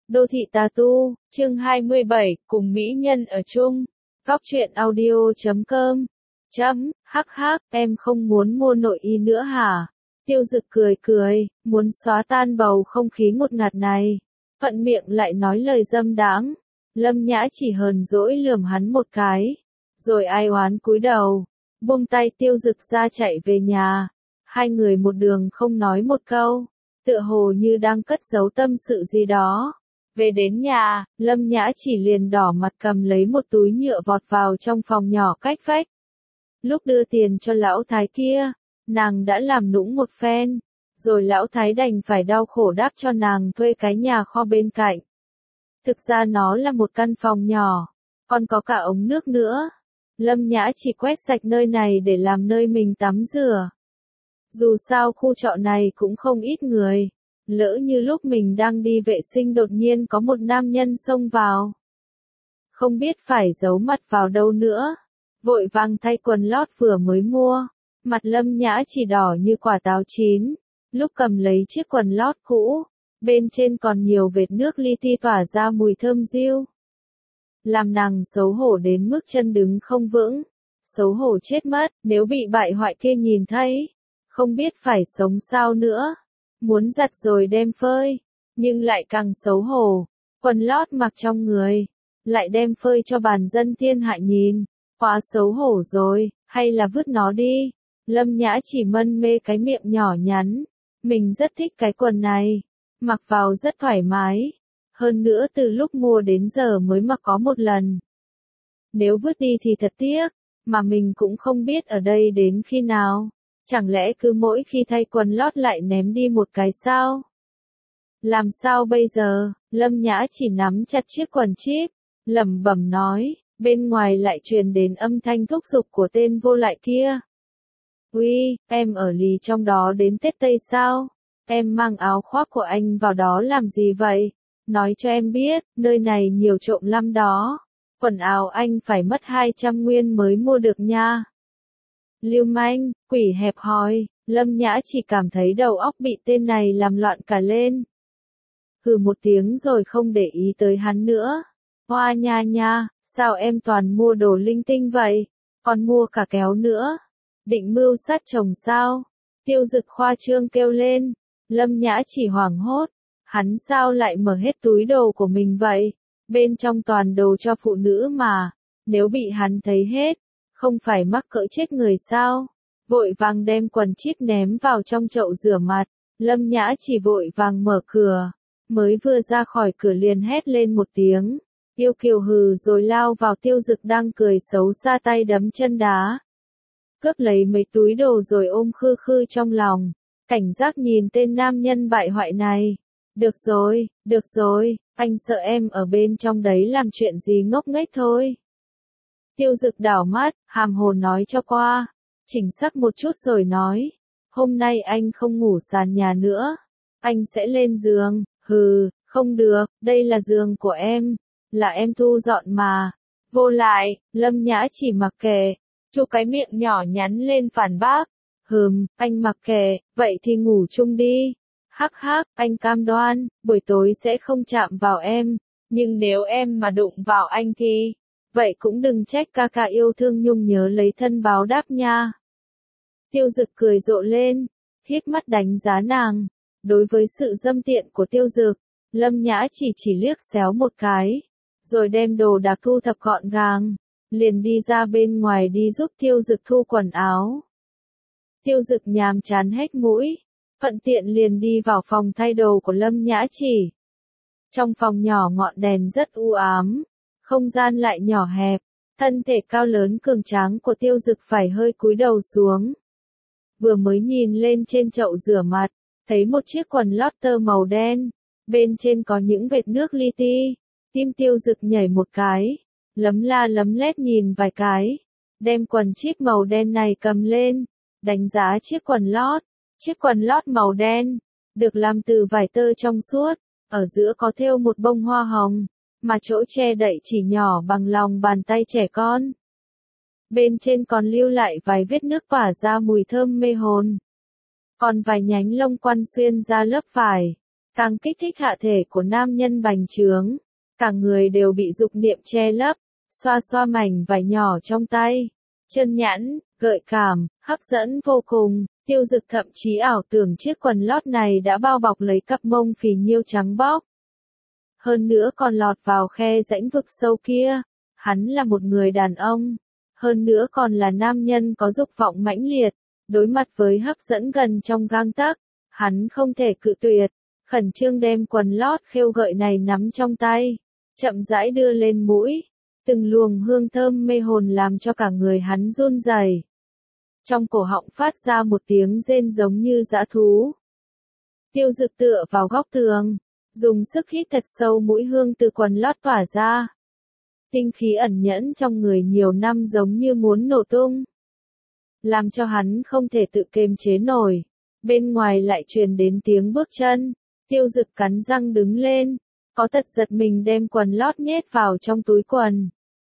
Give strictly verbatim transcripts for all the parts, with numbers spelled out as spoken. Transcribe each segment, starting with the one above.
Đô thị tà tu, chương hai mươi bảy, cùng mỹ nhân ở chung. Góc truyện audio chấm com. Chấm, hắc hắc, em không muốn mua nội y nữa hả? Tiêu Dực cười cười, muốn xóa tan bầu không khí ngột ngạt này. Thuận miệng lại nói lời dâm đãng. Lâm Nhã chỉ hờn dỗi lườm hắn một cái. Rồi ai oán cúi đầu. Buông tay Tiêu Dực ra chạy về nhà. Hai người một đường không nói một câu. Tựa hồ như đang cất giấu tâm sự gì đó. Về đến nhà, Lâm Nhã chỉ liền đỏ mặt cầm lấy một túi nhựa vọt vào trong phòng nhỏ cách vách. Lúc đưa tiền cho lão thái kia, nàng đã làm nũng một phen, rồi lão thái đành phải đau khổ đáp cho nàng thuê cái nhà kho bên cạnh. Thực ra nó là một căn phòng nhỏ, còn có cả ống nước nữa. Lâm Nhã chỉ quét sạch nơi này để làm nơi mình tắm rửa. Dù sao khu trọ này cũng không ít người. Lỡ như lúc mình đang đi vệ sinh đột nhiên có một nam nhân xông vào. Không biết phải giấu mặt vào đâu nữa. Vội vàng thay quần lót vừa mới mua. Mặt Lâm Nhã chỉ đỏ như quả táo chín. Lúc cầm lấy chiếc quần lót cũ. Bên trên còn nhiều vệt nước li ti tỏa ra mùi thơm diêu. Làm nàng xấu hổ đến mức chân đứng không vững. Xấu hổ chết mất, nếu bị bại hoại kia nhìn thấy. Không biết phải sống sao nữa. Muốn giặt rồi đem phơi, nhưng lại càng xấu hổ. Quần lót mặc trong người, lại đem phơi cho bàn dân thiên hạ nhìn. Quá xấu hổ rồi, hay là vứt nó đi. Lâm Nhã chỉ mân mê cái miệng nhỏ nhắn. Mình rất thích cái quần này. Mặc vào rất thoải mái. Hơn nữa từ lúc mua đến giờ mới mặc có một lần. Nếu vứt đi thì thật tiếc, mà mình cũng không biết ở đây đến khi nào. Chẳng lẽ cứ mỗi khi thay quần lót lại ném đi một cái sao? Làm sao bây giờ? Lâm Nhã chỉ nắm chặt chiếc quần chip, lẩm bẩm nói, bên ngoài lại truyền đến âm thanh thúc giục của tên vô lại kia. Uy, em ở lì trong đó đến Tết Tây sao? Em mang áo khoác của anh vào đó làm gì vậy? Nói cho em biết, nơi này nhiều trộm lắm đó. Quần áo anh phải mất hai trăm nguyên mới mua được nha. Lưu manh, quỷ hẹp hòi, Lâm Nhã chỉ cảm thấy đầu óc bị tên này làm loạn cả lên. Hừ một tiếng rồi không để ý tới hắn nữa. Hoa nha nha, sao em toàn mua đồ linh tinh vậy? Còn mua cả kéo nữa. Định mưu sát chồng sao? Tiêu Dực khoa trương kêu lên. Lâm Nhã chỉ hoảng hốt. Hắn sao lại mở hết túi đồ của mình vậy? Bên trong toàn đồ cho phụ nữ mà. Nếu bị hắn thấy hết. Không phải mắc cỡ chết người sao? Vội vàng đem quần chip ném vào trong chậu rửa mặt. Lâm Nhã chỉ vội vàng mở cửa. Mới vừa ra khỏi cửa liền hét lên một tiếng. Yêu kiều hừ rồi lao vào Tiêu Dực đang cười xấu xa tay đấm chân đá. Cướp lấy mấy túi đồ rồi ôm khư khư trong lòng. Cảnh giác nhìn tên nam nhân bại hoại này. Được rồi, được rồi, anh sợ em ở bên trong đấy làm chuyện gì ngốc nghếch thôi. Tiêu Dực đảo mắt, hàm hồ nói cho qua. Chỉnh sắc một chút rồi nói. Hôm nay anh không ngủ sàn nhà nữa. Anh sẽ lên giường. Hừ, không được, đây là giường của em. Là em thu dọn mà. Vô lại, Lâm Nhã chỉ mặc kệ. Chu cái miệng nhỏ nhắn lên phản bác. Hừm, anh mặc kệ, vậy thì ngủ chung đi. Hắc hắc, anh cam đoan, buổi tối sẽ không chạm vào em. Nhưng nếu em mà đụng vào anh thì... Vậy cũng đừng trách ca ca yêu thương nhung nhớ lấy thân báo đáp nha. Tiêu Dực cười rộ lên, híp mắt đánh giá nàng. Đối với sự dâm tiện của Tiêu Dực, Lâm Nhã chỉ chỉ liếc xéo một cái, rồi đem đồ đạc thu thập gọn gàng, liền đi ra bên ngoài đi giúp Tiêu Dực thu quần áo. Tiêu Dực nhàm chán hết mũi, thuận tiện liền đi vào phòng thay đồ của Lâm Nhã chỉ. Trong phòng nhỏ ngọn đèn rất u ám. Không gian lại nhỏ hẹp, thân thể cao lớn cường tráng của Tiêu Dực phải hơi cúi đầu xuống. Vừa mới nhìn lên trên chậu rửa mặt, thấy một chiếc quần lót tơ màu đen, bên trên có những vệt nước li ti. Tim Tiêu Dực nhảy một cái, lấm la lấm lét nhìn vài cái, đem quần chip màu đen này cầm lên, đánh giá chiếc quần lót. Chiếc quần lót màu đen, được làm từ vải tơ trong suốt, ở giữa có thêu một bông hoa hồng. Mà chỗ che đậy chỉ nhỏ bằng lòng bàn tay trẻ con. Bên trên còn lưu lại vài vết nước tỏa ra mùi thơm mê hồn. Còn vài nhánh lông quăn xuyên ra lớp vải. càng kích thích hạ thể của nam nhân bành trướng. Cả người đều bị dục niệm che lấp, xoa xoa mảnh vải nhỏ trong tay. Chân nhẵn, gợi cảm, hấp dẫn vô cùng, Tiêu Dực thậm chí ảo tưởng chiếc quần lót này đã bao bọc lấy cặp mông phì nhiêu trắng bóc. Hơn nữa còn lọt vào khe rãnh vực sâu kia. Hắn là một người đàn ông. Hơn nữa còn là nam nhân có dục vọng mãnh liệt. Đối mặt với hấp dẫn gần trong gang tấc, hắn không thể cự tuyệt. Khẩn trương đem quần lót khêu gợi này nắm trong tay. Chậm rãi đưa lên mũi. Từng luồng hương thơm mê hồn làm cho cả người hắn run rẩy. Trong cổ họng phát ra một tiếng rên giống như dã thú. Tiêu Dực tựa vào góc tường, dùng sức hít thật sâu mũi hương từ quần lót tỏa ra. Tinh khí ẩn nhẫn trong người nhiều năm giống như muốn nổ tung. Làm cho hắn không thể tự kiềm chế nổi. Bên ngoài lại truyền đến tiếng bước chân. Tiêu Dực cắn răng đứng lên. Có tật giật mình đem quần lót nhét vào trong túi quần.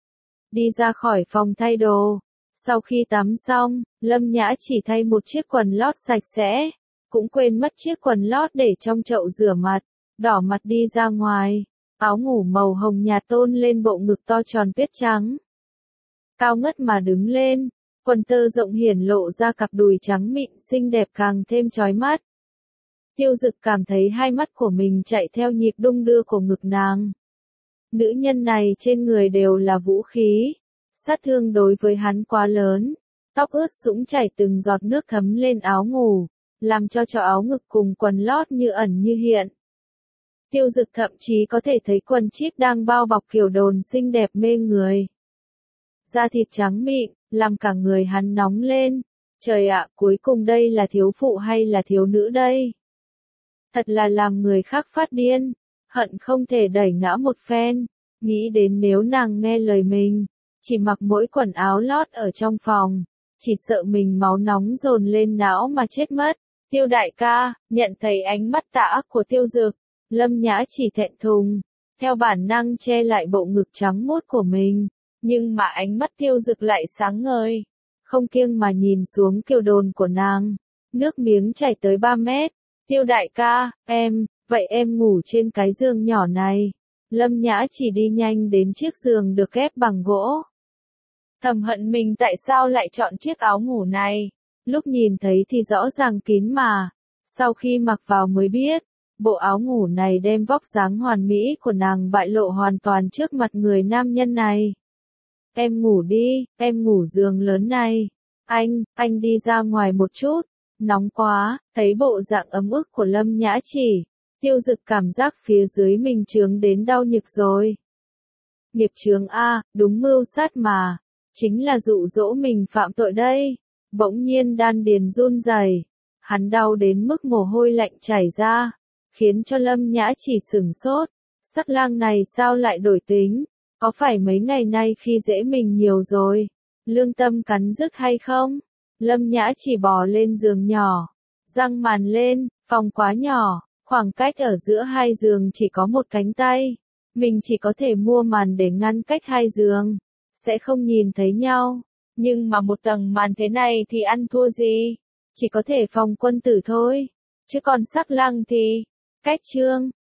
Đi ra khỏi phòng thay đồ. Sau khi tắm xong, Lâm Nhã chỉ thay một chiếc quần lót sạch sẽ. Cũng quên mất chiếc quần lót để trong chậu rửa mặt. Đỏ mặt đi ra ngoài. Áo ngủ màu hồng nhạt tôn lên bộ ngực to tròn tuyết trắng. Cao ngất mà đứng lên. Quần tơ rộng hiển lộ ra cặp đùi trắng mịn xinh đẹp càng thêm chói mắt. Tiêu Dực cảm thấy hai mắt của mình chạy theo nhịp đung đưa của ngực nàng. Nữ nhân này trên người đều là vũ khí. Sát thương đối với hắn quá lớn. Tóc ướt sũng chảy từng giọt nước thấm lên áo ngủ. Làm cho cho áo ngực cùng quần lót như ẩn như hiện. Tiêu Dực thậm chí có thể thấy quần chip đang bao bọc kiểu đồn xinh đẹp mê người. Da thịt trắng mịn, làm cả người hắn nóng lên. Trời ạ, cuối cùng đây là thiếu phụ hay là thiếu nữ đây? Thật là làm người khác phát điên, hận không thể đẩy ngã một phen. Nghĩ đến nếu nàng nghe lời mình, chỉ mặc mỗi quần áo lót ở trong phòng, chỉ sợ mình máu nóng dồn lên não mà chết mất. Tiêu đại ca, nhận thấy ánh mắt tà ác của Tiêu Dực, Lâm Nhã chỉ thẹn thùng, theo bản năng che lại bộ ngực trắng muốt của mình, nhưng mà ánh mắt Tiêu Dực lại sáng ngời, không kiêng mà nhìn xuống kiều đồn của nàng, nước miếng chảy tới ba mét. Tiêu đại ca, em, vậy em ngủ trên cái giường nhỏ này. Lâm Nhã chỉ đi nhanh đến chiếc giường được ghép bằng gỗ. Thầm hận mình tại sao lại chọn chiếc áo ngủ này. Lúc nhìn thấy thì rõ ràng kín mà. Sau khi mặc vào mới biết, bộ áo ngủ này đem vóc dáng hoàn mỹ của nàng bại lộ hoàn toàn trước mặt người nam nhân này. Em ngủ đi, em ngủ giường lớn này. Anh, anh đi ra ngoài một chút. Nóng quá, thấy bộ dạng ấm ức của Lâm Nhã chỉ. Tiêu Dực cảm giác phía dưới mình chướng đến đau nhức rồi. Nghiệp chướng a, đúng mưu sát mà. Chính là dụ dỗ mình phạm tội đây. Bỗng nhiên đan điền run rẩy, hắn đau đến mức mồ hôi lạnh chảy ra, khiến cho Lâm Nhã chỉ sửng sốt. Sắc lang này sao lại đổi tính? Có phải mấy ngày nay khi dễ mình nhiều rồi? Lương tâm cắn rứt hay không? Lâm Nhã chỉ bò lên giường nhỏ, giăng màn lên, phòng quá nhỏ, khoảng cách ở giữa hai giường chỉ có một cánh tay. Mình chỉ có thể mua màn để ngăn cách hai giường, sẽ không nhìn thấy nhau. Nhưng mà một tầng màn thế này thì ăn thua gì? Chỉ có thể phòng quân tử thôi. Chứ còn sắc lang thì... Cách chương